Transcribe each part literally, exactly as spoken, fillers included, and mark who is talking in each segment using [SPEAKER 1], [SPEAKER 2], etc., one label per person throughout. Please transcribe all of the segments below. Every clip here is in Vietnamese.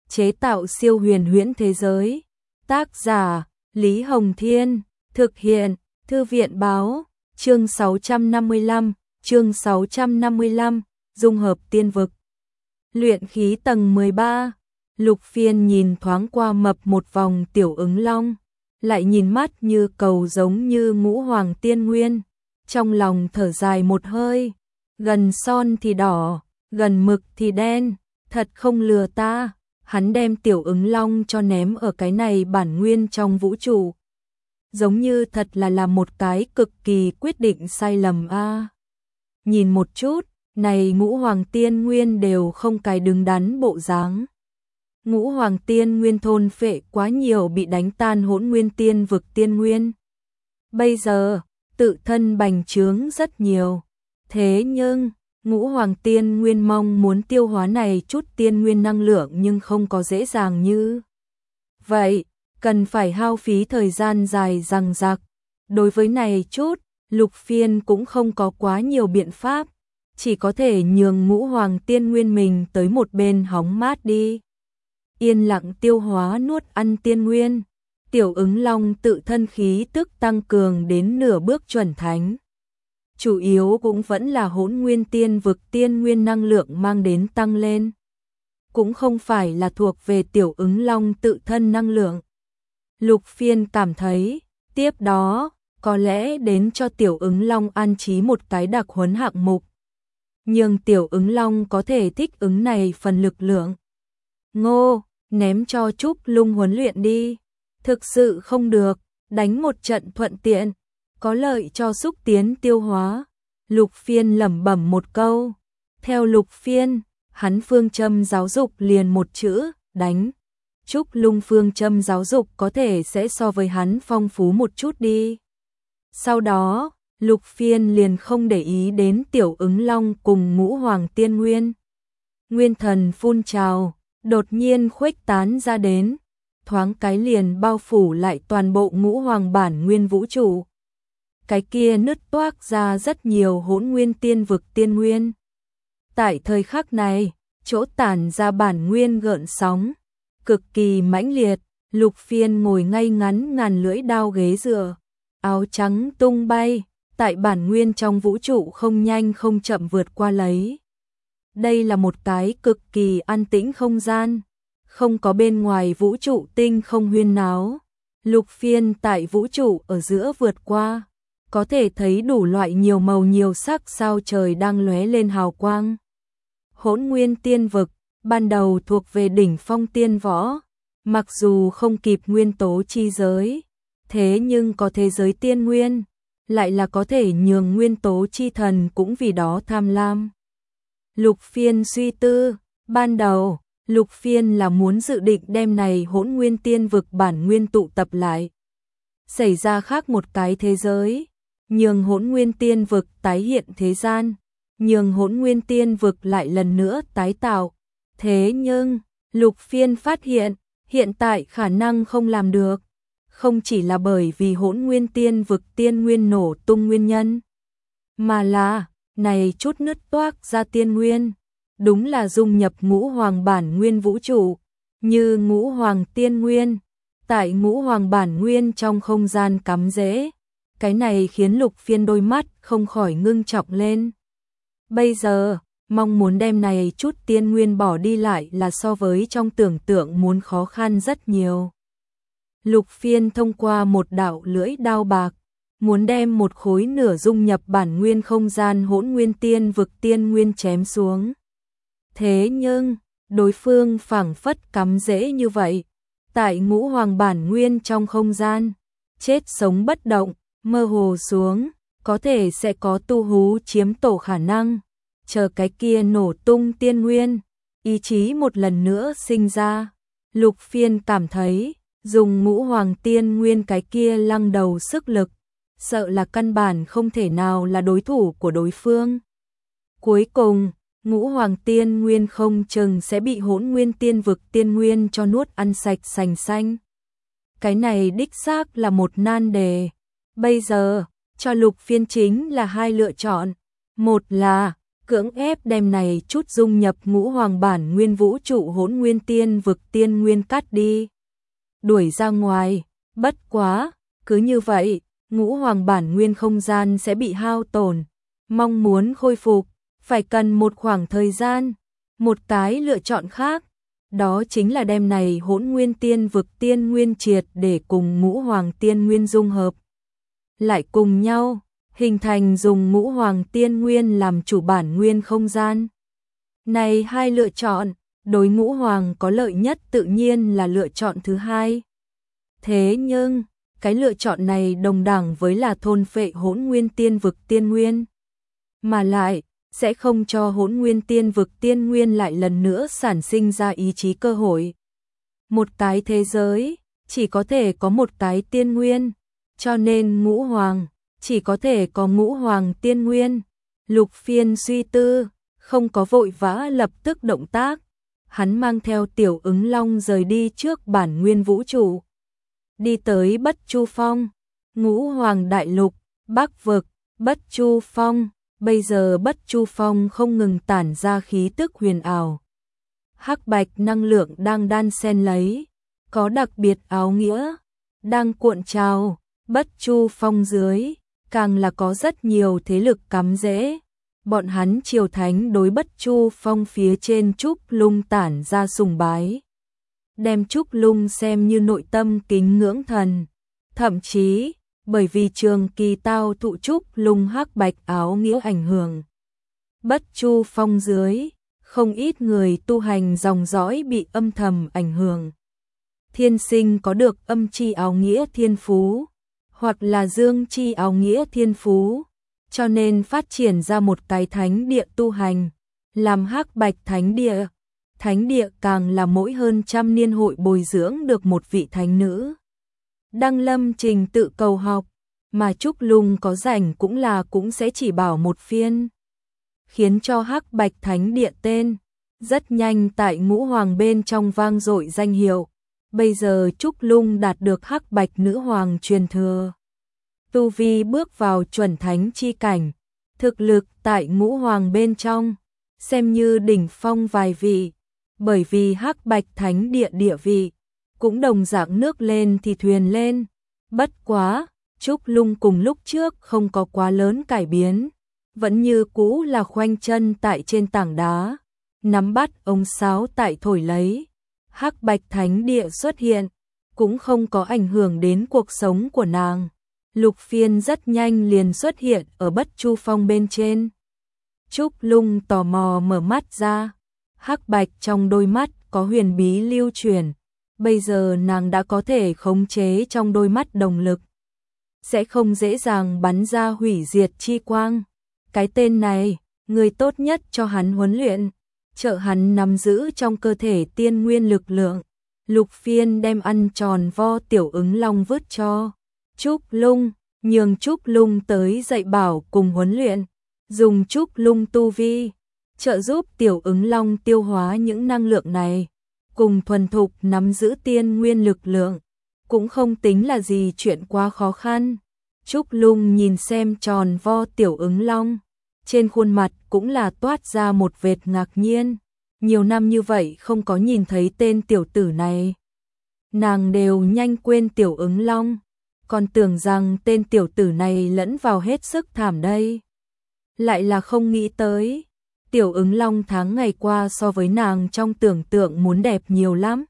[SPEAKER 1] chế tạo siêu huyền huyễn thế giới. Tác giả Lý Hồng Thiên, thực hiện Thư viện Báo, chương sáu trăm năm mươi lăm, chương sáu trăm năm mươi lăm, dung hợp tiên vực. Luyện khí tầng mười ba, Lục Phiên nhìn thoáng qua mập một vòng tiểu ứng long, lại nhìn mắt như cầu giống như ngũ hoàng tiên nguyên, trong lòng thở dài một hơi, gần son thì đỏ, gần mực thì đen, thật không lừa ta. Hắn đem tiểu ứng long cho ném ở cái này bản nguyên trong vũ trụ. Giống như thật là làm một cái cực kỳ quyết định sai lầm a. À, nhìn một chút, này ngũ hoàng tiên nguyên đều không cái đứng đắn bộ dáng. Ngũ hoàng tiên nguyên thôn phệ quá nhiều bị đánh tan hỗn nguyên tiên vực tiên nguyên. Bây giờ, tự thân bành trướng rất nhiều. Thế nhưng, ngũ hoàng tiên nguyên mong muốn tiêu hóa này chút tiên nguyên năng lượng nhưng không có dễ dàng như vậy, cần phải hao phí thời gian dài dằng dặc. Đối với này chút, Lục Phiên cũng không có quá nhiều biện pháp, chỉ có thể nhường ngũ hoàng tiên nguyên mình tới một bên hóng mát đi. Yên lặng tiêu hóa nuốt ăn tiên nguyên, tiểu ứng long tự thân khí tức tăng cường đến nửa bước chuẩn thánh. Chủ yếu cũng vẫn là hỗn nguyên tiên vực tiên nguyên năng lượng mang đến tăng lên. Cũng không phải là thuộc về tiểu ứng long tự thân năng lượng. Lục Phiên cảm thấy, tiếp đó, có lẽ đến cho tiểu ứng long an trí một cái đặc huấn hạng mục. Nhưng tiểu ứng long có thể thích ứng này phần lực lượng. Ngô, ném cho Trúc Lung huấn luyện đi. Thực sự không được, đánh một trận thuận tiện. Có lợi cho xúc tiến tiêu hóa. Lục Phiên lẩm bẩm một câu. Theo Lục Phiên, hắn phương châm giáo dục liền một chữ, đánh. Trúc Lung phương châm giáo dục có thể sẽ so với hắn phong phú một chút đi. Sau đó, Lục Phiên liền không để ý đến tiểu ứng long cùng ngũ hoàng tiên nguyên. Nguyên thần phun trào, đột nhiên khuếch tán ra đến. Thoáng cái liền bao phủ lại toàn bộ ngũ hoàng bản nguyên vũ trụ. Cái kia nứt toác ra rất nhiều hỗn nguyên tiên vực tiên nguyên. Tại thời khắc này, chỗ tản ra bản nguyên gợn sóng, cực kỳ mãnh liệt. Lục Phiên ngồi ngay ngắn ngàn lưỡi đao ghế dựa, áo trắng tung bay, tại bản nguyên trong vũ trụ không nhanh không chậm vượt qua lấy. Đây là một cái cực kỳ an tĩnh không gian, không có bên ngoài vũ trụ tinh không huyên náo. Lục Phiên tại vũ trụ ở giữa vượt qua, có thể thấy đủ loại nhiều màu nhiều sắc sao trời đang lóe lên hào quang. Hỗn nguyên tiên vực, ban đầu thuộc về đỉnh phong tiên võ, mặc dù không kịp nguyên tố chi giới, thế nhưng có thế giới tiên nguyên, lại là có thể nhường nguyên tố chi thần cũng vì đó tham lam. Lục Phiên suy tư, ban đầu, Lục Phiên là muốn dự định đem này hỗn nguyên tiên vực bản nguyên tụ tập lại. Xảy ra khác một cái thế giới, nhường hỗn nguyên tiên vực tái hiện thế gian, nhường hỗn nguyên tiên vực lại lần nữa tái tạo. Thế nhưng, Lục Phiên phát hiện, hiện tại khả năng không làm được, không chỉ là bởi vì hỗn nguyên tiên vực tiên nguyên nổ tung nguyên nhân, mà là, này chút nứt toác ra tiên nguyên, đúng là dung nhập ngũ hoàng bản nguyên vũ trụ, như ngũ hoàng tiên nguyên, tại ngũ hoàng bản nguyên trong không gian cắm rễ. Cái này khiến Lục Phiên đôi mắt không khỏi ngưng trọng lên. Bây giờ, mong muốn đem này chút tiên nguyên bỏ đi lại là so với trong tưởng tượng muốn khó khăn rất nhiều. Lục Phiên thông qua một đạo lưỡi đao bạc, muốn đem một khối nửa dung nhập bản nguyên không gian hỗn nguyên tiên vực tiên nguyên chém xuống. Thế nhưng, đối phương phảng phất cắm rễ như vậy, tại ngũ hoàng bản nguyên trong không gian, chết sống bất động, mơ hồ xuống, có thể sẽ có tu hú chiếm tổ khả năng, chờ cái kia nổ tung tiên nguyên, ý chí một lần nữa sinh ra. Lục Phiên cảm thấy, dùng ngũ hoàng tiên nguyên cái kia lăng đầu sức lực, sợ là căn bản không thể nào là đối thủ của đối phương. Cuối cùng, ngũ hoàng tiên nguyên không chừng sẽ bị hỗn nguyên tiên vực tiên nguyên cho nuốt ăn sạch sành xanh. Cái này đích xác là một nan đề. Bây giờ, cho Lục Phiên chính là hai lựa chọn. Một là, cưỡng ép đem này chút dung nhập ngũ hoàng bản nguyên vũ trụ hỗn nguyên tiên vực tiên nguyên cắt đi, đuổi ra ngoài. Bất quá, cứ như vậy, ngũ hoàng bản nguyên không gian sẽ bị hao tổn, mong muốn khôi phục, phải cần một khoảng thời gian. Một cái lựa chọn khác, đó chính là đem này hỗn nguyên tiên vực tiên nguyên triệt để cùng ngũ hoàng tiên nguyên dung hợp lại cùng nhau, hình thành dùng ngũ hoàng tiên nguyên làm chủ bản nguyên không gian. Này hai lựa chọn, đối ngũ hoàng có lợi nhất tự nhiên là lựa chọn thứ hai. Thế nhưng, cái lựa chọn này đồng đẳng với là thôn phệ hỗn nguyên tiên vực tiên nguyên, mà lại sẽ không cho hỗn nguyên tiên vực tiên nguyên lại lần nữa sản sinh ra ý chí cơ hội. Một cái thế giới, chỉ có thể có một cái tiên nguyên, cho nên ngũ hoàng, chỉ có thể có ngũ hoàng tiên nguyên. Lục Phiên suy tư, không có vội vã lập tức động tác, hắn mang theo Tiểu Ứng Long rời đi trước bản nguyên vũ trụ. Đi tới Bất Chu Phong, ngũ hoàng đại lục, Bắc vực, Bất Chu Phong. Bây giờ Bất Chu Phong không ngừng tản ra khí tức huyền ảo. Hắc bạch năng lượng đang đan xen lấy, có đặc biệt áo nghĩa, đang cuộn trào. Bất Chu Phong dưới, càng là có rất nhiều thế lực cắm rễ. Bọn hắn triều thánh đối Bất Chu Phong phía trên Trúc Lung tản ra sùng bái, đem Trúc Lung xem như nội tâm kính ngưỡng thần. Thậm chí, bởi vì trường kỳ tao thụ Trúc Lung hắc bạch áo nghĩa ảnh hưởng, Bất Chu Phong dưới, không ít người tu hành dòng dõi bị âm thầm ảnh hưởng. Thiên sinh có được âm chi áo nghĩa thiên phú, hoặc là dương chi áo nghĩa thiên phú, cho nên phát triển ra một cái thánh địa tu hành, làm hắc bạch thánh địa. Thánh địa càng là mỗi hơn trăm niên hội bồi dưỡng được một vị thánh nữ. Đăng lâm trình tự cầu học, mà Trúc Lung có rảnh cũng là cũng sẽ chỉ bảo một phiên, khiến cho hắc bạch thánh địa tên rất nhanh tại ngũ hoàng bên trong vang dội danh hiệu. Bây giờ Trúc Lung đạt được hắc bạch nữ hoàng truyền thừa, tu vi bước vào chuẩn thánh chi cảnh, thực lực tại ngũ hoàng bên trong xem như đỉnh phong vài vị. Bởi vì hắc bạch thánh địa địa vị cũng đồng dạng nước lên thì thuyền lên. Bất quá, Trúc Lung cùng lúc trước không có quá lớn cải biến, vẫn như cũ là khoanh chân tại trên tảng đá, nắm bắt ống sáo tại thổi lấy. Hắc bạch thánh địa xuất hiện, cũng không có ảnh hưởng đến cuộc sống của nàng. Lục Phiên rất nhanh liền xuất hiện ở Bất Chu Phong bên trên. Trúc Lung tò mò mở mắt ra, hắc bạch trong đôi mắt có huyền bí lưu chuyển. Bây giờ nàng đã có thể khống chế trong đôi mắt đồng lực, sẽ không dễ dàng bắn ra hủy diệt chi quang. Cái tên này, người tốt nhất cho hắn huấn luyện, trợ hắn nắm giữ trong cơ thể tiên nguyên lực lượng. Lục Phiên đem ăn tròn vo Tiểu Ứng Long vứt cho Trúc Lung, nhường Trúc Lung tới dạy bảo cùng huấn luyện, dùng Trúc Lung tu vi trợ giúp Tiểu Ứng Long tiêu hóa những năng lượng này, cùng thuần thục nắm giữ tiên nguyên lực lượng, cũng không tính là gì chuyện quá khó khăn. Trúc Lung nhìn xem tròn vo Tiểu Ứng Long, trên khuôn mặt cũng là toát ra một vệt ngạc nhiên. Nhiều năm như vậy không có nhìn thấy tên tiểu tử này, nàng đều nhanh quên Tiểu Ứng Long, còn tưởng rằng tên tiểu tử này lẫn vào hết sức thảm đây. Lại là không nghĩ tới, Tiểu Ứng Long tháng ngày qua so với nàng trong tưởng tượng muốn đẹp nhiều lắm.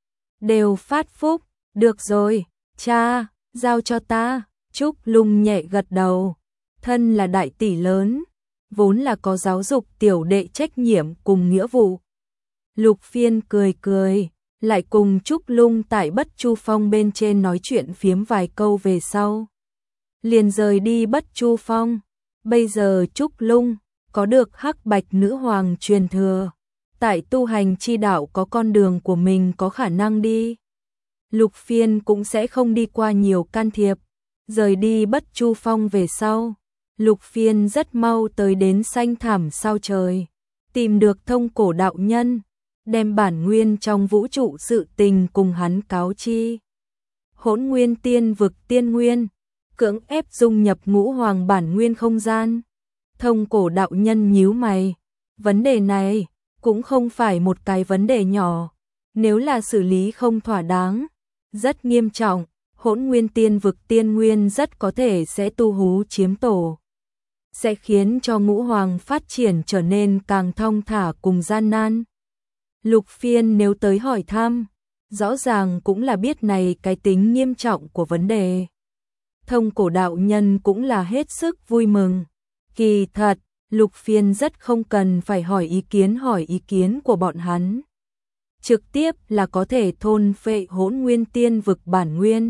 [SPEAKER 1] Đều phát phúc, được rồi, cha, giao cho ta. Trúc Lung nhẹ gật đầu, thân là đại tỷ lớn, vốn là có giáo dục tiểu đệ trách nhiệm cùng nghĩa vụ. Lục Phiên cười cười, lại cùng Trúc Lung tại Bất Chu Phong bên trên nói chuyện phiếm vài câu về sau, liền rời đi Bất Chu Phong. Bây giờ Trúc Lung có được hắc bạch nữ hoàng truyền thừa, tại tu hành chi đạo có con đường của mình có khả năng đi. Lục Phiên cũng sẽ không đi qua nhiều can thiệp. Rời đi Bất Chu Phong về sau, Lục Phiên rất mau tới đến xanh thẳm sao trời, tìm được Thông Cổ đạo nhân, đem bản nguyên trong vũ trụ sự tình cùng hắn cáo chi. Hỗn nguyên tiên vực tiên nguyên, cưỡng ép dung nhập ngũ hoàng bản nguyên không gian. Thông cổ đạo nhân nhíu mày, vấn đề này cũng không phải một cái vấn đề nhỏ, nếu là xử lý không thỏa đáng, rất nghiêm trọng, Hỗn Nguyên Tiên vực tiên nguyên rất có thể sẽ tu hú chiếm tổ, sẽ khiến cho Ngũ Hoàng phát triển trở nên càng thong thả cùng gian nan. Lục Phiên nếu tới hỏi thăm, rõ ràng cũng là biết này cái tính nghiêm trọng của vấn đề. Thông cổ đạo nhân cũng là hết sức vui mừng. Kỳ thật, Lục Phiên rất không cần phải hỏi ý kiến hỏi ý kiến của bọn hắn. Trực tiếp là có thể thôn phệ Hỗn Nguyên Tiên vực bản nguyên.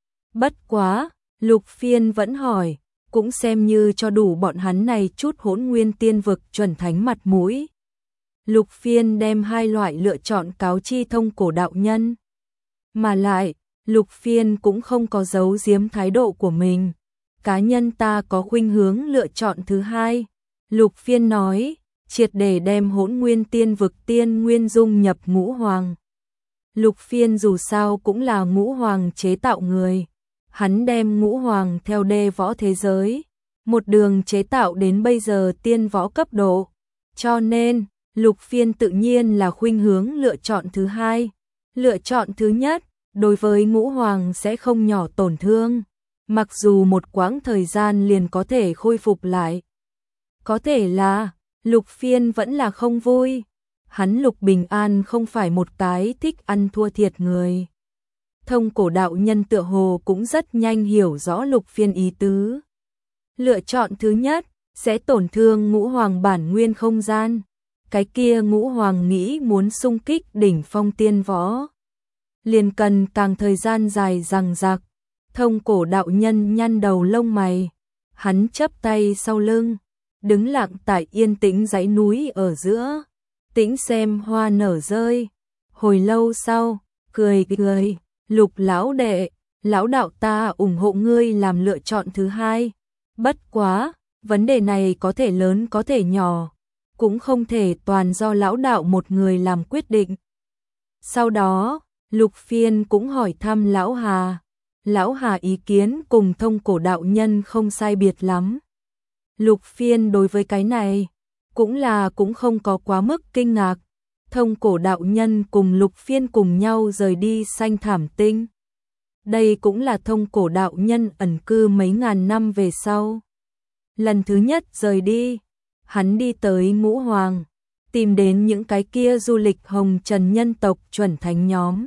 [SPEAKER 1] Bất quá, Lục Phiên vẫn hỏi, cũng xem như cho đủ bọn hắn này chút Hỗn Nguyên Tiên vực chuẩn thánh mặt mũi. Lục Phiên đem hai loại lựa chọn cáo chi thông cổ đạo nhân. Mà lại, Lục Phiên cũng không có giấu giếm thái độ của mình. Cá nhân ta có khuynh hướng lựa chọn thứ hai. Lục Phiên nói, triệt để đem Hỗn Nguyên Tiên vực tiên nguyên dung nhập Ngũ Hoàng. Lục Phiên dù sao cũng là Ngũ Hoàng chế tạo người. Hắn đem Ngũ Hoàng theo đê võ thế giới, một đường chế tạo đến bây giờ tiên võ cấp độ. Cho nên, Lục Phiên tự nhiên là khuynh hướng lựa chọn thứ hai. Lựa chọn thứ nhất, đối với Ngũ Hoàng sẽ không nhỏ tổn thương. Mặc dù một quãng thời gian liền có thể khôi phục lại. Có thể là, Lục Phiên vẫn là không vui. Hắn Lục Bình An không phải một cái thích ăn thua thiệt người. Thông cổ đạo nhân tựa hồ cũng rất nhanh hiểu rõ Lục Phiên ý tứ. Lựa chọn thứ nhất, sẽ tổn thương Ngũ Hoàng bản nguyên không gian. Cái kia Ngũ Hoàng nghĩ muốn xung kích đỉnh phong tiên võ, liền cần càng thời gian dài dằng dặc. Thông cổ đạo nhân nhăn đầu lông mày, hắn chắp tay sau lưng, đứng lặng tại yên tĩnh dãy núi ở giữa, tĩnh xem hoa nở rơi. Hồi lâu sau, cười cười, Lục lão đệ, lão đạo ta ủng hộ ngươi làm lựa chọn thứ hai. Bất quá, vấn đề này có thể lớn có thể nhỏ, cũng không thể toàn do lão đạo một người làm quyết định. Sau đó, Lục Phiên cũng hỏi thăm lão Hà. Lão Hà ý kiến cùng thông cổ đạo nhân không sai biệt lắm. Lục Phiên đối với cái này, cũng là cũng không có quá mức kinh ngạc. Thông cổ đạo nhân cùng Lục Phiên cùng nhau rời đi Xanh Thảm Tinh. Đây cũng là thông cổ đạo nhân ẩn cư mấy ngàn năm về sau. Lần thứ nhất rời đi, hắn đi tới Ngũ Hoàng, tìm đến những cái kia du lịch hồng trần nhân tộc chuẩn thánh nhóm.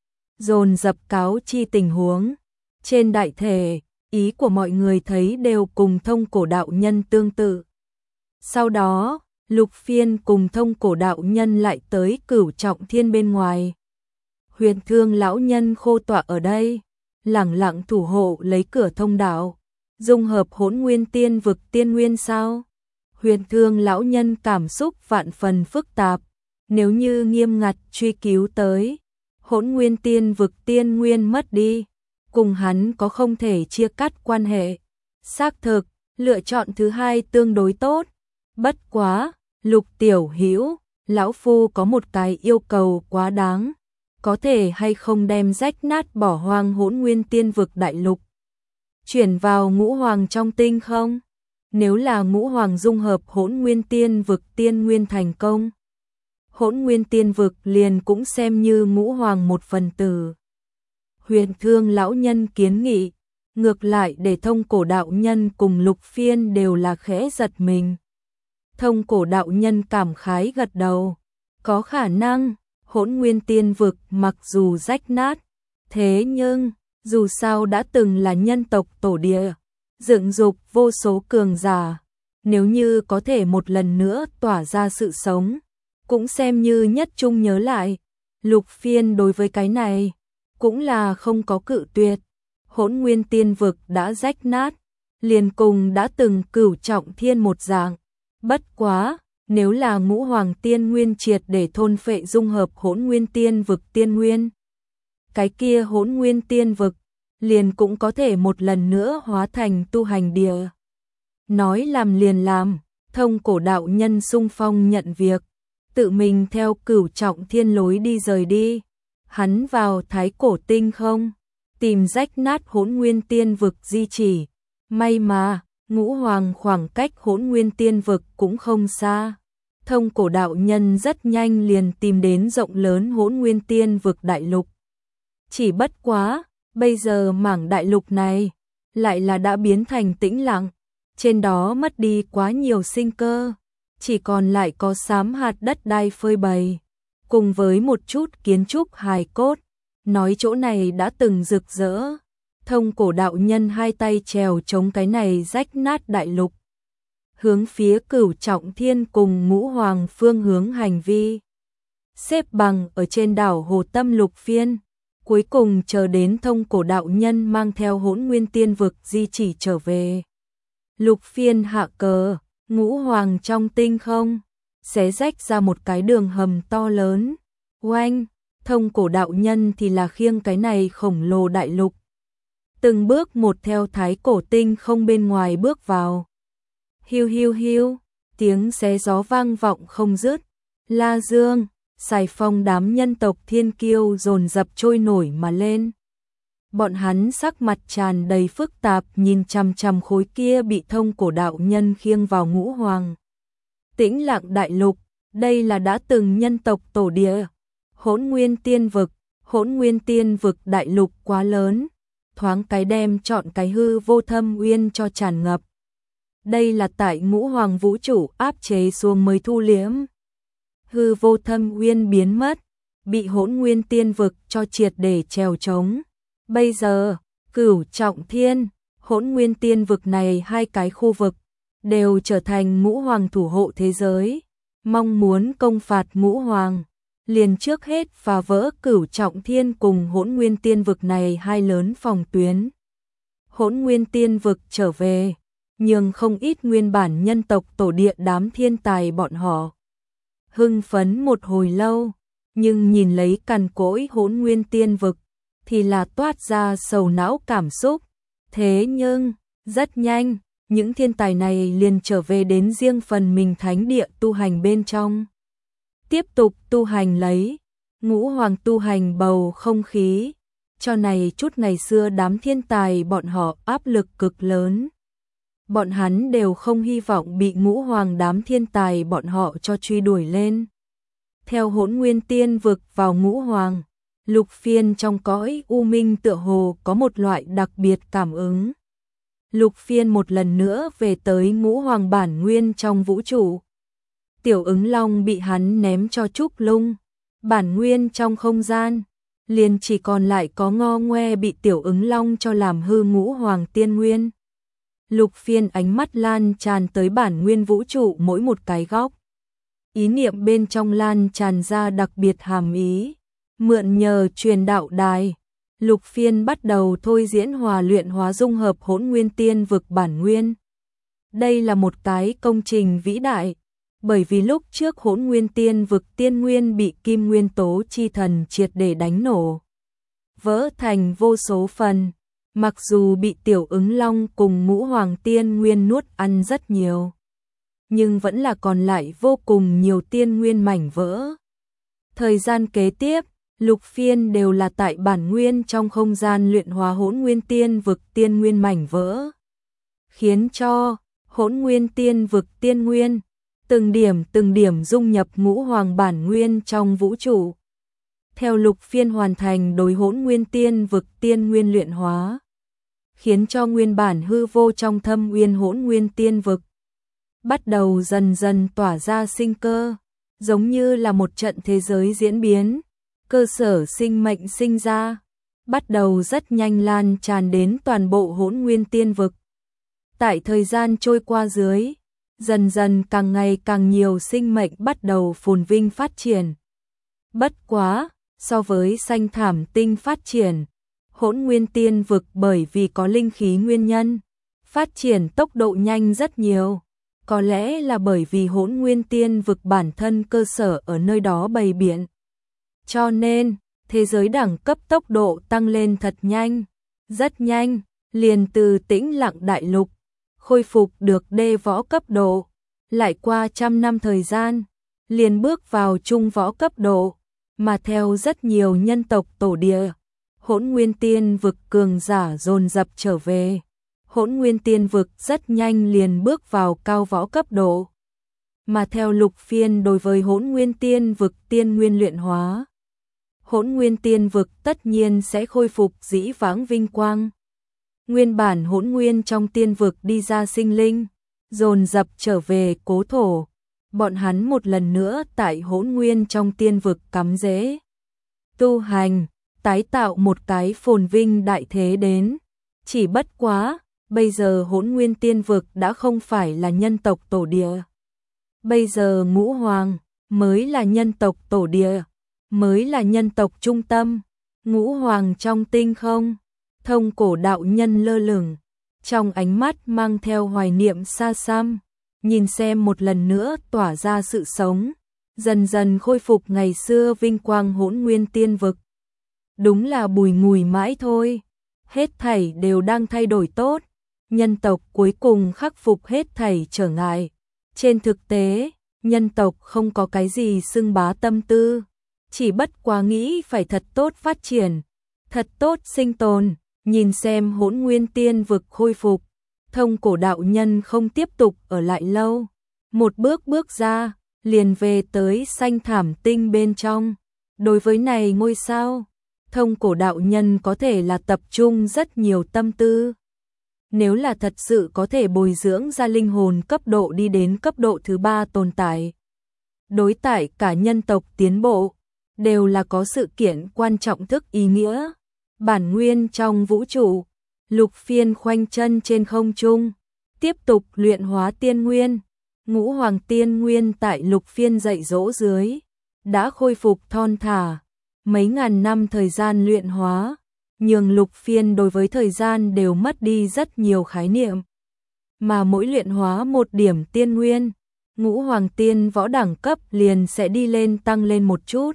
[SPEAKER 1] Dồn dập cáo chi tình huống. Trên đại thể, ý của mọi người thấy đều cùng thông cổ đạo nhân tương tự. Sau đó, Lục Phiên cùng thông cổ đạo nhân lại tới Cửu Trọng Thiên bên ngoài. Huyền Thương lão nhân khô tọa ở đây, lẳng lặng thủ hộ lấy cửa thông đạo. Dung hợp Hỗn Nguyên Tiên vực tiên nguyên sao? Huyền Thương lão nhân cảm xúc vạn phần phức tạp. Nếu như nghiêm ngặt truy cứu tới, Hỗn Nguyên Tiên vực tiên nguyên mất đi, cùng hắn có không thể chia cắt quan hệ. Xác thực, lựa chọn thứ hai tương đối tốt. Bất quá, Lục tiểu hữu, lão phu có một cái yêu cầu quá đáng. Có thể hay không đem rách nát bỏ hoang Hỗn Nguyên Tiên vực đại lục, chuyển vào Ngũ Hoàng trong tinh không? Nếu là Ngũ Hoàng dung hợp Hỗn Nguyên Tiên vực tiên nguyên thành công, Hỗn Nguyên Tiên vực liền cũng xem như Ngũ Hoàng một phần tử. Huyền Thương lão nhân kiến nghị, ngược lại để thông cổ đạo nhân cùng Lục Phiên đều là khẽ giật mình. Thông cổ đạo nhân cảm khái gật đầu, có khả năng. Hỗn Nguyên Tiên vực mặc dù rách nát, thế nhưng dù sao đã từng là nhân tộc tổ địa, dựng dục vô số cường giả, nếu như có thể một lần nữa tỏa ra sự sống, cũng xem như nhất trung nhớ lại. Lục Phiên đối với cái này cũng là không có cự tuyệt. Hỗn Nguyên Tiên vực đã rách nát, liền cùng đã từng Cửu Trọng Thiên một dạng. Bất quá, nếu là Ngũ Hoàng tiên nguyên triệt để thôn phệ dung hợp Hỗn Nguyên Tiên vực tiên nguyên, cái kia Hỗn Nguyên Tiên vực liền cũng có thể một lần nữa hóa thành tu hành địa. Nói làm liền làm, thông cổ đạo nhân xung phong nhận việc, tự mình theo Cửu Trọng Thiên lối đi rời đi. Hắn vào Thái Cổ Tinh không, tìm rách nát Hỗn Nguyên Tiên vực di chỉ. May mà, Ngũ Hoàng khoảng cách Hỗn Nguyên Tiên vực cũng không xa. Thông Cổ đạo nhân rất nhanh liền tìm đến rộng lớn Hỗn Nguyên Tiên vực đại lục. Chỉ bất quá, bây giờ mảng đại lục này lại là đã biến thành tĩnh lặng, trên đó mất đi quá nhiều sinh cơ, chỉ còn lại có xám hạt đất đai phơi bày, cùng với một chút kiến trúc hài cốt, nói chỗ này đã từng rực rỡ. Thông Cổ đạo nhân hai tay trèo chống cái này rách nát đại lục, hướng phía Cửu Trọng Thiên cùng Ngũ Hoàng phương hướng hành vi. Xếp bằng ở trên đảo Hồ Tâm Lục Phiên, cuối cùng chờ đến Thông Cổ đạo nhân mang theo Hỗn Nguyên Tiên vực di chỉ trở về. Lục Phiên hạ cờ, Ngũ Hoàng trong tinh không, xé rách ra một cái đường hầm to lớn. Oanh, Thông Cổ đạo nhân thì là khiêng cái này khổng lồ đại lục, từng bước một theo thái cổ tinh không bên ngoài bước vào. Hiu hiu hiu, tiếng xé gió vang vọng không dứt. La Dương, Sài Phong đám nhân tộc thiên kiêu dồn dập trôi nổi mà lên. Bọn hắn sắc mặt tràn đầy phức tạp nhìn chằm chằm khối kia bị Thông Cổ đạo nhân khiêng vào Ngũ Hoàng. Tĩnh lặng đại lục, đây là đã từng nhân tộc tổ địa. Hỗn Nguyên Tiên vực, Hỗn Nguyên Tiên vực đại lục quá lớn, thoáng cái đem chọn cái hư vô thâm uyên cho tràn ngập. Đây là tại Ngũ Hoàng vũ trụ áp chế xuống mới thu liễm. Hư vô thâm uyên biến mất, bị Hỗn Nguyên Tiên vực cho triệt để trèo trống. Bây giờ, Cửu Trọng Thiên, Hỗn Nguyên Tiên vực này hai cái khu vực đều trở thành Ngũ Hoàng thủ hộ thế giới, mong muốn công phạt Ngũ Hoàng, liền trước hết phá vỡ Cửu Trọng Thiên cùng Hỗn Nguyên Tiên vực này hai lớn phòng tuyến. Hỗn Nguyên Tiên vực trở về, nhưng không ít nguyên bản nhân tộc tổ địa đám thiên tài bọn họ hưng phấn một hồi lâu, nhưng nhìn lấy cằn cỗi Hỗn Nguyên Tiên vực thì là toát ra sầu não cảm xúc. Thế nhưng, rất nhanh, những thiên tài này liền trở về đến riêng phần mình thánh địa tu hành bên trong. Tiếp tục tu hành lấy, Ngũ Hoàng tu hành bầu không khí, cho này chút ngày xưa đám thiên tài bọn họ áp lực cực lớn. Bọn hắn đều không hy vọng bị Ngũ Hoàng đám thiên tài bọn họ cho truy đuổi lên. Theo Hỗn Nguyên Tiên vực vào Ngũ Hoàng, Lục Phiên trong cõi u minh tựa hồ có một loại đặc biệt cảm ứng. Lục Phiên một lần nữa về tới Ngũ Hoàng bản nguyên trong vũ trụ. Tiểu Ứng Long bị hắn ném cho Trúc Lung, bản nguyên trong không gian, liền chỉ còn lại có Ngo Ngoe bị Tiểu Ứng Long cho làm hư Ngũ Hoàng tiên nguyên. Lục Phiên ánh mắt lan tràn tới bản nguyên vũ trụ mỗi một cái góc. Ý niệm bên trong lan tràn ra đặc biệt hàm ý. Mượn nhờ truyền đạo đài, Lục Phiên bắt đầu thôi diễn hòa luyện hóa dung hợp Hỗn Nguyên Tiên vực bản nguyên. Đây là một cái công trình vĩ đại, bởi vì lúc trước Hỗn Nguyên Tiên vực tiên nguyên bị Kim Nguyên Tố chi thần triệt để đánh nổ, vỡ thành vô số phần. Mặc dù bị Tiểu Ứng Long cùng Ngũ Hoàng tiên nguyên nuốt ăn rất nhiều, nhưng vẫn là còn lại vô cùng nhiều tiên nguyên mảnh vỡ. Thời gian kế tiếp, Lục Phiên đều là tại bản nguyên trong không gian luyện hóa Hỗn Nguyên Tiên vực tiên nguyên mảnh vỡ, khiến cho Hỗn Nguyên Tiên vực tiên nguyên từng điểm từng điểm dung nhập Ngũ Hoàng bản nguyên trong vũ trụ. Theo Lục Phiên hoàn thành đối Hỗn Nguyên Tiên vực tiên nguyên luyện hóa, khiến cho nguyên bản hư vô trong thâm uyên Hỗn Nguyên Tiên vực bắt đầu dần dần tỏa ra sinh cơ, giống như là một trận thế giới diễn biến, cơ sở sinh mệnh sinh ra, bắt đầu rất nhanh lan tràn đến toàn bộ Hỗn Nguyên Tiên vực. Tại thời gian trôi qua dưới, dần dần càng ngày càng nhiều sinh mệnh bắt đầu phồn vinh phát triển. Bất quá, so với xanh thảm tinh phát triển, Hỗn Nguyên Tiên vực bởi vì có linh khí nguyên nhân, phát triển tốc độ nhanh rất nhiều. Có lẽ là bởi vì Hỗn Nguyên Tiên vực bản thân cơ sở ở nơi đó bày biện, cho nên thế giới đẳng cấp tốc độ tăng lên thật nhanh, rất nhanh, liền từ tĩnh lặng đại lục khôi phục được đê võ cấp độ, lại qua trăm năm thời gian, liền bước vào trung võ cấp độ, mà theo rất nhiều nhân tộc tổ địa, Hỗn Nguyên Tiên vực cường giả dồn dập trở về. Hỗn Nguyên Tiên Vực rất nhanh liền bước vào cao võ cấp độ. Mà theo Lục Phiên đối với Hỗn Nguyên Tiên Vực tiên nguyên luyện hóa, Hỗn Nguyên Tiên Vực tất nhiên sẽ khôi phục dĩ vãng vinh quang. Nguyên bản hỗn nguyên trong tiên vực đi ra sinh linh, dồn dập trở về cố thổ. Bọn hắn một lần nữa tại hỗn nguyên trong tiên vực cắm rễ, tu hành, tái tạo một cái phồn vinh đại thế đến. Chỉ bất quá, bây giờ hỗn nguyên tiên vực đã không phải là nhân tộc tổ địa. Bây giờ Ngũ Hoàng mới là nhân tộc tổ địa, mới là nhân tộc trung tâm. Ngũ Hoàng trong tinh không, Thông Cổ đạo nhân lơ lửng, trong ánh mắt mang theo hoài niệm xa xăm, nhìn xem một lần nữa tỏa ra sự sống, dần dần khôi phục ngày xưa vinh quang hỗn nguyên tiên vực. Đúng là bùi ngùi mãi thôi, hết thảy đều đang thay đổi tốt, nhân tộc cuối cùng khắc phục hết thảy trở ngại. Trên thực tế, nhân tộc không có cái gì xưng bá tâm tư, chỉ bất quá nghĩ phải thật tốt phát triển, thật tốt sinh tồn. Nhìn xem hỗn nguyên tiên vực khôi phục, Thông Cổ đạo nhân không tiếp tục ở lại lâu, một bước bước ra, liền về tới xanh thảm tinh bên trong. Đối với này ngôi sao, Thông Cổ đạo nhân có thể là tập trung rất nhiều tâm tư. Nếu là thật sự có thể bồi dưỡng ra linh hồn cấp độ đi đến cấp độ thứ ba tồn tại, đối tại cả nhân tộc tiến bộ, đều là có sự kiện quan trọng thức ý nghĩa. Bản nguyên trong vũ trụ, Lục Phiên khoanh chân trên không trung, tiếp tục luyện hóa tiên nguyên. Ngũ Hoàng tiên nguyên tại Lục Phiên dạy dỗ dưới, đã khôi phục thon thả. Mấy ngàn năm thời gian luyện hóa, nhường Lục Phiên đối với thời gian đều mất đi rất nhiều khái niệm. Mà mỗi luyện hóa một điểm tiên nguyên, Ngũ Hoàng tiên võ đẳng cấp liền sẽ đi lên tăng lên một chút.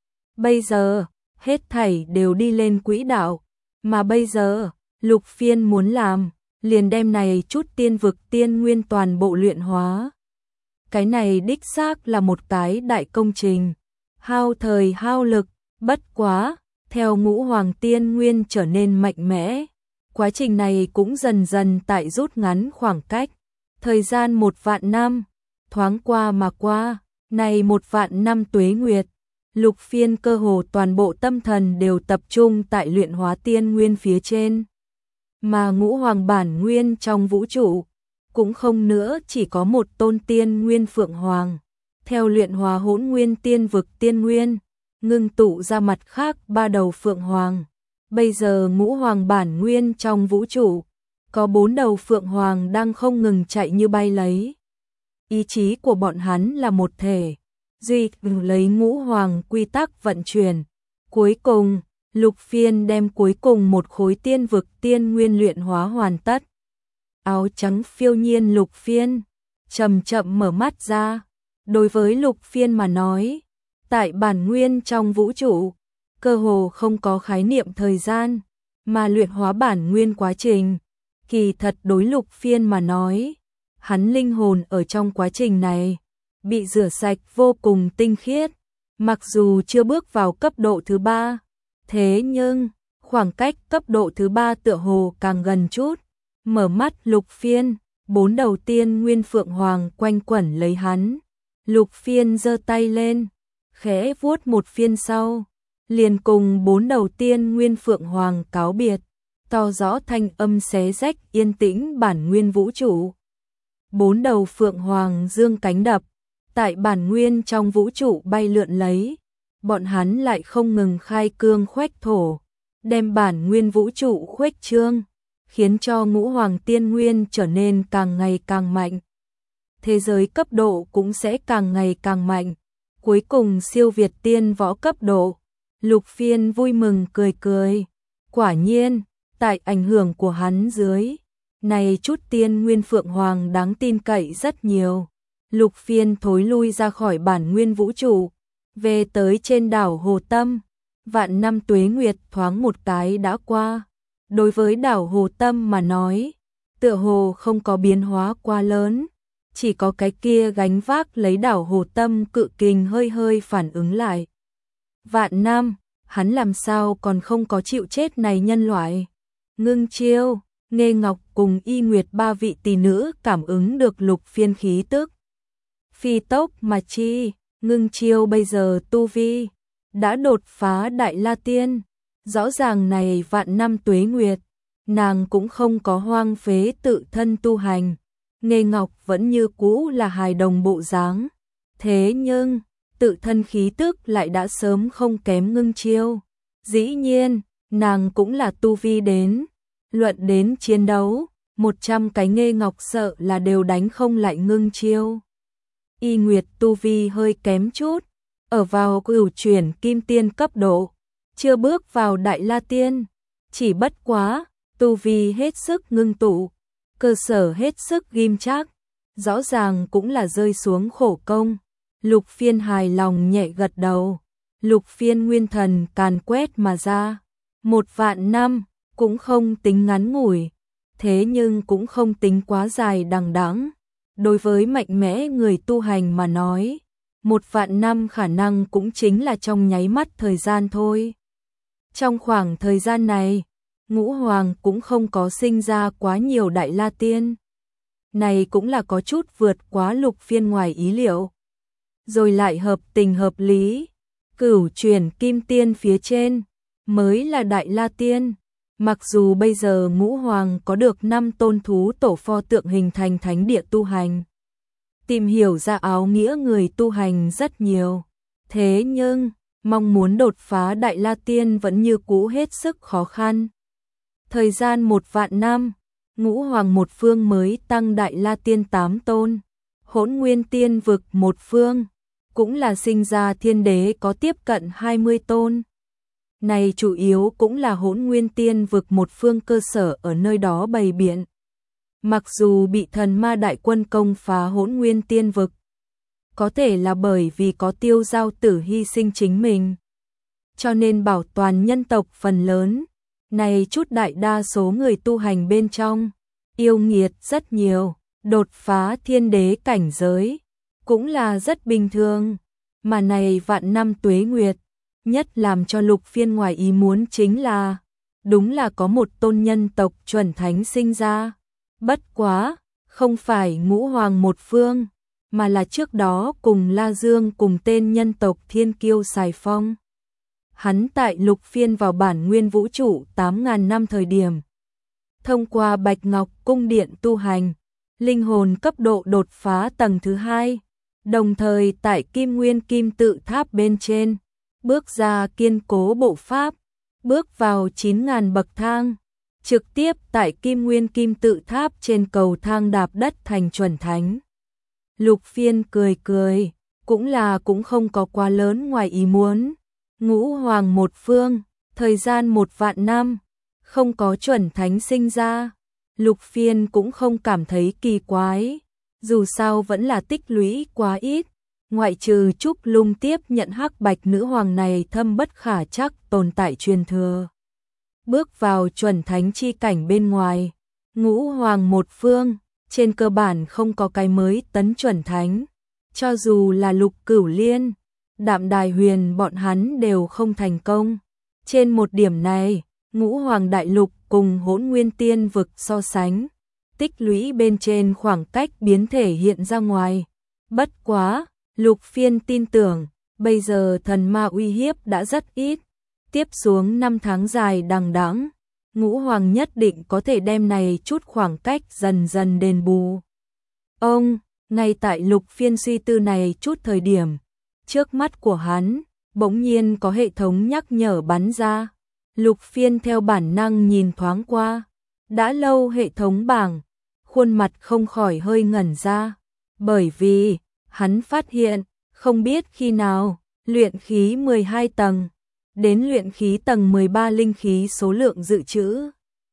[SPEAKER 1] Bây giờ, hết thảy đều đi lên quỹ đạo, mà bây giờ, Lục Phiên muốn làm, liền đem này chút tiên vực tiên nguyên toàn bộ luyện hóa. Cái này đích xác là một cái đại công trình, hao thời hao lực, bất quá, theo Ngũ Hoàng tiên nguyên trở nên mạnh mẽ, quá trình này cũng dần dần tại rút ngắn khoảng cách. Thời gian một vạn năm, thoáng qua mà qua, này một vạn năm tuế nguyệt. Lục Phiên cơ hồ toàn bộ tâm thần đều tập trung tại luyện hóa tiên nguyên phía trên. Mà Ngũ Hoàng bản nguyên trong vũ trụ, cũng không nữa chỉ có một tôn tiên nguyên Phượng Hoàng. Theo luyện hóa hỗn nguyên tiên vực tiên nguyên, ngưng tụ ra mặt khác ba đầu Phượng Hoàng. Bây giờ Ngũ Hoàng bản nguyên trong vũ trụ, có bốn đầu Phượng Hoàng đang không ngừng chạy như bay lấy. Ý chí của bọn hắn là một thể, duy lấy Ngũ Hoàng quy tắc vận chuyển. Cuối cùng, Lục Phiên đem cuối cùng một khối tiên vực tiên nguyên luyện hóa hoàn tất. Áo trắng phiêu nhiên Lục Phiên, chậm chậm mở mắt ra. Đối với Lục Phiên mà nói, tại bản nguyên trong vũ trụ, cơ hồ không có khái niệm thời gian, mà luyện hóa bản nguyên quá trình. Kỳ thật đối Lục Phiên mà nói, hắn linh hồn ở trong quá trình này, bị rửa sạch vô cùng tinh khiết, mặc dù chưa bước vào cấp độ thứ ba, thế nhưng khoảng cách cấp độ thứ ba tựa hồ càng gần chút. Mở mắt Lục Phiên, bốn đầu tiên nguyên Phượng Hoàng quanh quẩn lấy hắn. Lục Phiên giơ tay lên, khẽ vuốt một phiên sau, liền cùng bốn đầu tiên nguyên Phượng Hoàng cáo biệt, to rõ thanh âm xé rách yên tĩnh bản nguyên vũ trụ. Bốn đầu Phượng Hoàng dương cánh đập, tại bản nguyên trong vũ trụ bay lượn lấy, bọn hắn lại không ngừng khai cương khuếch thổ, đem bản nguyên vũ trụ khuếch trương, khiến cho Ngũ Hoàng tiên nguyên trở nên càng ngày càng mạnh. Thế giới cấp độ cũng sẽ càng ngày càng mạnh, cuối cùng siêu việt tiên võ cấp độ. Lục Phiên vui mừng cười cười, quả nhiên, tại ảnh hưởng của hắn dưới, này chút tiên nguyên Phượng Hoàng đáng tin cậy rất nhiều. Lục Phiên thối lui ra khỏi bản nguyên vũ trụ, về tới trên đảo Hồ Tâm. Vạn năm tuế nguyệt thoáng một cái đã qua. Đối với đảo Hồ Tâm mà nói, tựa hồ không có biến hóa quá lớn, chỉ có cái kia gánh vác lấy đảo Hồ Tâm cự kình hơi hơi phản ứng lại. Vạn năm, hắn làm sao còn không có chịu chết này nhân loại. Ngưng chiêu, Nghê Ngọc cùng Y Nguyệt ba vị tỷ nữ cảm ứng được Lục Phiên khí tức. Phi tốc mà chi, Ngưng Chiêu bây giờ tu vi đã đột phá Đại La Tiên, rõ ràng này vạn năm tuế nguyệt, nàng cũng không có hoang phế tự thân tu hành. Nghê Ngọc vẫn như cũ là hài đồng bộ dáng, thế nhưng tự thân khí tức lại đã sớm không kém Ngưng Chiêu. Dĩ nhiên, nàng cũng là tu vi đến, luận đến chiến đấu, một trăm cái Nghê Ngọc sợ là đều đánh không lại Ngưng Chiêu. Y Nguyệt tu vi hơi kém chút, ở vào cửu chuyển kim tiên cấp độ, chưa bước vào Đại La Tiên, chỉ bất quá, tu vi hết sức ngưng tụ, cơ sở hết sức ghim chắc, rõ ràng cũng là rơi xuống khổ công. Lục Phiên hài lòng nhẹ gật đầu, Lục Phiên nguyên thần càn quét mà ra, một vạn năm, cũng không tính ngắn ngủi, thế nhưng cũng không tính quá dài đằng đẵng. Đối với mạnh mẽ người tu hành mà nói, một vạn năm khả năng cũng chính là trong nháy mắt thời gian thôi. Trong khoảng thời gian này, Ngũ Hoàng cũng không có sinh ra quá nhiều Đại La Tiên. Này cũng là có chút vượt quá Lục Phiên ngoài ý liệu. Rồi lại hợp tình hợp lý, cửu chuyển kim tiên phía trên mới là Đại La Tiên. Mặc dù bây giờ Ngũ Hoàng có được năm tôn thú tổ pho tượng hình thành thánh địa tu hành, tìm hiểu ra áo nghĩa người tu hành rất nhiều, thế nhưng mong muốn đột phá Đại La Tiên vẫn như cũ hết sức khó khăn. Thời gian một vạn năm, Ngũ Hoàng một phương mới tăng Đại La Tiên tám tôn, Hỗn Nguyên Tiên vực một phương, cũng là sinh ra thiên đế có tiếp cận hai mươi tôn. Này chủ yếu cũng là Hỗn Nguyên Tiên vực một phương cơ sở ở nơi đó bày biện. Mặc dù bị thần ma đại quân công phá Hỗn Nguyên Tiên vực, có thể là bởi vì có Tiêu Giao Tử hy sinh chính mình, cho nên bảo toàn nhân tộc phần lớn. Này chút đại đa số người tu hành bên trong, yêu nghiệt rất nhiều, đột phá thiên đế cảnh giới, cũng là rất bình thường. Mà này vạn năm tuế nguyệt, nhất làm cho Lục Phiên ngoài ý muốn chính là, đúng là có một tôn nhân tộc chuẩn thánh sinh ra. Bất quá, không phải Ngũ Hoàng một phương, mà là trước đó cùng La Dương cùng tên nhân tộc Thiên Kiêu Sài Phong. Hắn tại Lục Phiên vào bản nguyên vũ trụ tám ngàn năm thời điểm, thông qua Bạch Ngọc cung điện tu hành, linh hồn cấp độ đột phá tầng thứ hai, đồng thời tại Kim Nguyên Kim Tự Tháp bên trên, bước ra kiên cố bộ pháp, bước vào chín ngàn bậc thang, trực tiếp tại Kim Nguyên Kim Tự Tháp trên cầu thang đạp đất thành chuẩn thánh. Lục Phiên cười cười, cũng là cũng không có quá lớn ngoài ý muốn. Ngũ Hoàng một phương, thời gian một vạn năm, không có chuẩn thánh sinh ra, Lục Phiên cũng không cảm thấy kỳ quái, dù sao vẫn là tích lũy quá ít, ngoại trừ Trúc Lung tiếp nhận Hắc Bạch nữ hoàng này thâm bất khả chắc tồn tại truyền thừa. Bước vào chuẩn thánh chi cảnh bên ngoài, Ngũ Hoàng một phương, trên cơ bản không có cái mới tấn chuẩn thánh, cho dù là Lục Cửu Liên, Đạm Đài Huyền bọn hắn đều không thành công. Trên một điểm này, Ngũ Hoàng đại lục cùng Hỗn Nguyên Tiên vực so sánh, tích lũy bên trên khoảng cách biến thể hiện ra ngoài. Bất quá, Lục Phiên tin tưởng, bây giờ thần ma uy hiếp đã rất ít, tiếp xuống năm tháng dài đằng đẵng, Ngũ Hoàng nhất định có thể đem này chút khoảng cách dần dần đền bù. Ông, ngay tại Lục Phiên suy tư này chút thời điểm, trước mắt của hắn, bỗng nhiên có hệ thống nhắc nhở bắn ra. Lục Phiên theo bản năng nhìn thoáng qua, đã lâu hệ thống bảng, khuôn mặt không khỏi hơi ngẩn ra, bởi vì, hắn phát hiện, không biết khi nào, luyện khí mười hai tầng, đến luyện khí tầng mười ba linh khí số lượng dự trữ,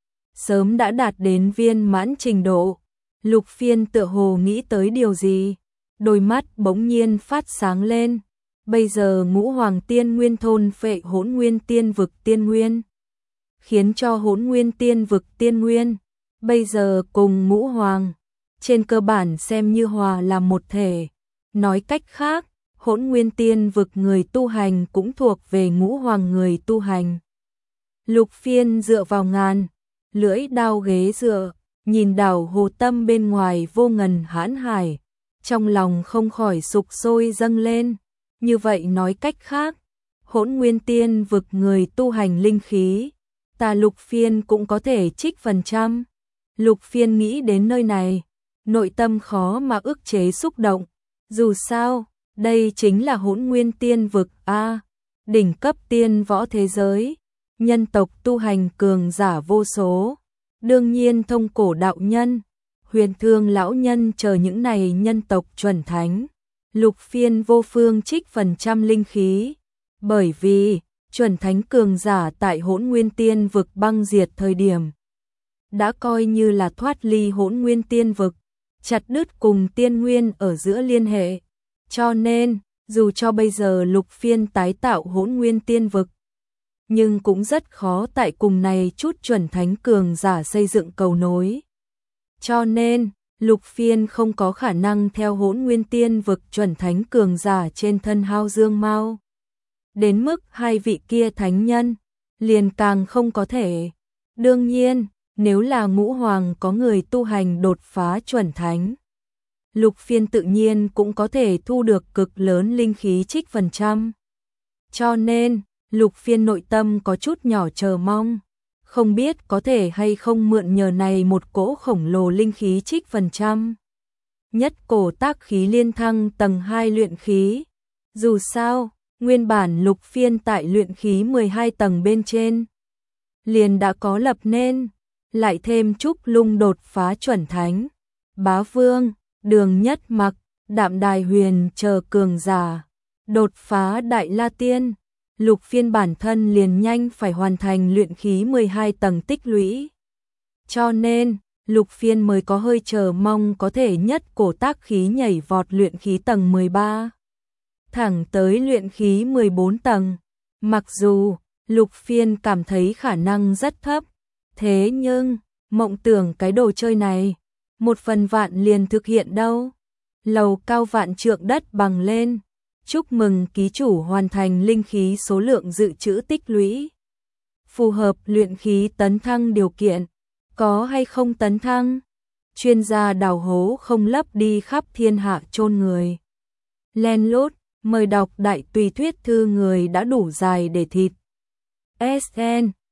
[SPEAKER 1] sớm đã đạt đến viên mãn trình độ. Lục Phiên tựa hồ nghĩ tới điều gì, đôi mắt bỗng nhiên phát sáng lên. Bây giờ Ngũ Hoàng Tiên Nguyên thôn phệ Hỗn Nguyên Tiên vực tiên nguyên, khiến cho Hỗn Nguyên Tiên vực tiên nguyên, bây giờ cùng Ngũ Hoàng, trên cơ bản xem như hòa là một thể. Nói cách khác, Hỗn Nguyên Tiên vực người tu hành cũng thuộc về Ngũ Hoàng người tu hành. Lục Phiên dựa vào ngàn, lưỡi đao ghế dựa, nhìn đảo hồ tâm bên ngoài vô ngần hãn hải, trong lòng không khỏi sục sôi dâng lên. Như vậy nói cách khác, Hỗn Nguyên Tiên vực người tu hành linh khí, ta Lục Phiên cũng có thể trích phần trăm. Lục Phiên nghĩ đến nơi này, nội tâm khó mà ức chế xúc động. Dù sao, đây chính là Hỗn Nguyên Tiên vực a, đỉnh cấp tiên võ thế giới, nhân tộc tu hành cường giả vô số. Đương nhiên Thông Cổ đạo nhân, Huyền Thương lão nhân chờ những này nhân tộc chuẩn thánh, Lục Phiên vô phương trích phần trăm linh khí, bởi vì chuẩn thánh cường giả tại Hỗn Nguyên Tiên vực băng diệt thời điểm đã coi như là thoát ly Hỗn Nguyên Tiên vực, chặt đứt cùng tiên nguyên ở giữa liên hệ. Cho nên, dù cho bây giờ Lục Phiên tái tạo Hỗn Nguyên Tiên vực, nhưng cũng rất khó tại cùng này chút chuẩn thánh cường giả xây dựng cầu nối. Cho nên, Lục Phiên không có khả năng theo Hỗn Nguyên Tiên vực chuẩn thánh cường giả trên thân hao dương mau. Đến mức hai vị kia thánh nhân, liền càng không có thể. Đương nhiên, nếu là ngũ hoàng có người tu hành đột phá chuẩn thánh, Lục Phiên tự nhiên cũng có thể thu được cực lớn linh khí trích phần trăm. Cho nên, Lục Phiên nội tâm có chút nhỏ chờ mong, không biết có thể hay không mượn nhờ này một cỗ khổng lồ linh khí trích phần trăm. Nhất cổ tác khí liên thăng tầng hai luyện khí. Dù sao, nguyên bản Lục Phiên tại luyện khí mười hai tầng bên trên liền đã có lập nên, lại thêm Trúc Lung đột phá chuẩn thánh, Bá Vương, Đường Nhất Mặc, Đạm Đài Huyền chờ cường giả đột phá Đại La Tiên, Lục Phiên bản thân liền nhanh phải hoàn thành luyện khí mười hai tầng tích lũy. Cho nên, Lục Phiên mới có hơi chờ mong có thể nhất cổ tác khí nhảy vọt luyện khí tầng mười ba, thẳng tới luyện khí mười bốn tầng. Mặc dù Lục Phiên cảm thấy khả năng rất thấp, thế nhưng mộng tưởng cái đồ chơi này một phần vạn liền thực hiện đâu. Lầu cao vạn trượng đất bằng lên, chúc mừng ký chủ hoàn thành linh khí số lượng dự trữ tích lũy. Phù hợp luyện khí tấn thăng điều kiện, có hay không tấn thăng? Chuyên gia đào hố không lấp đi khắp thiên hạ chôn người. Len lút, mời đọc đại tùy thuyết thư người đã đủ dài để thịt. ét en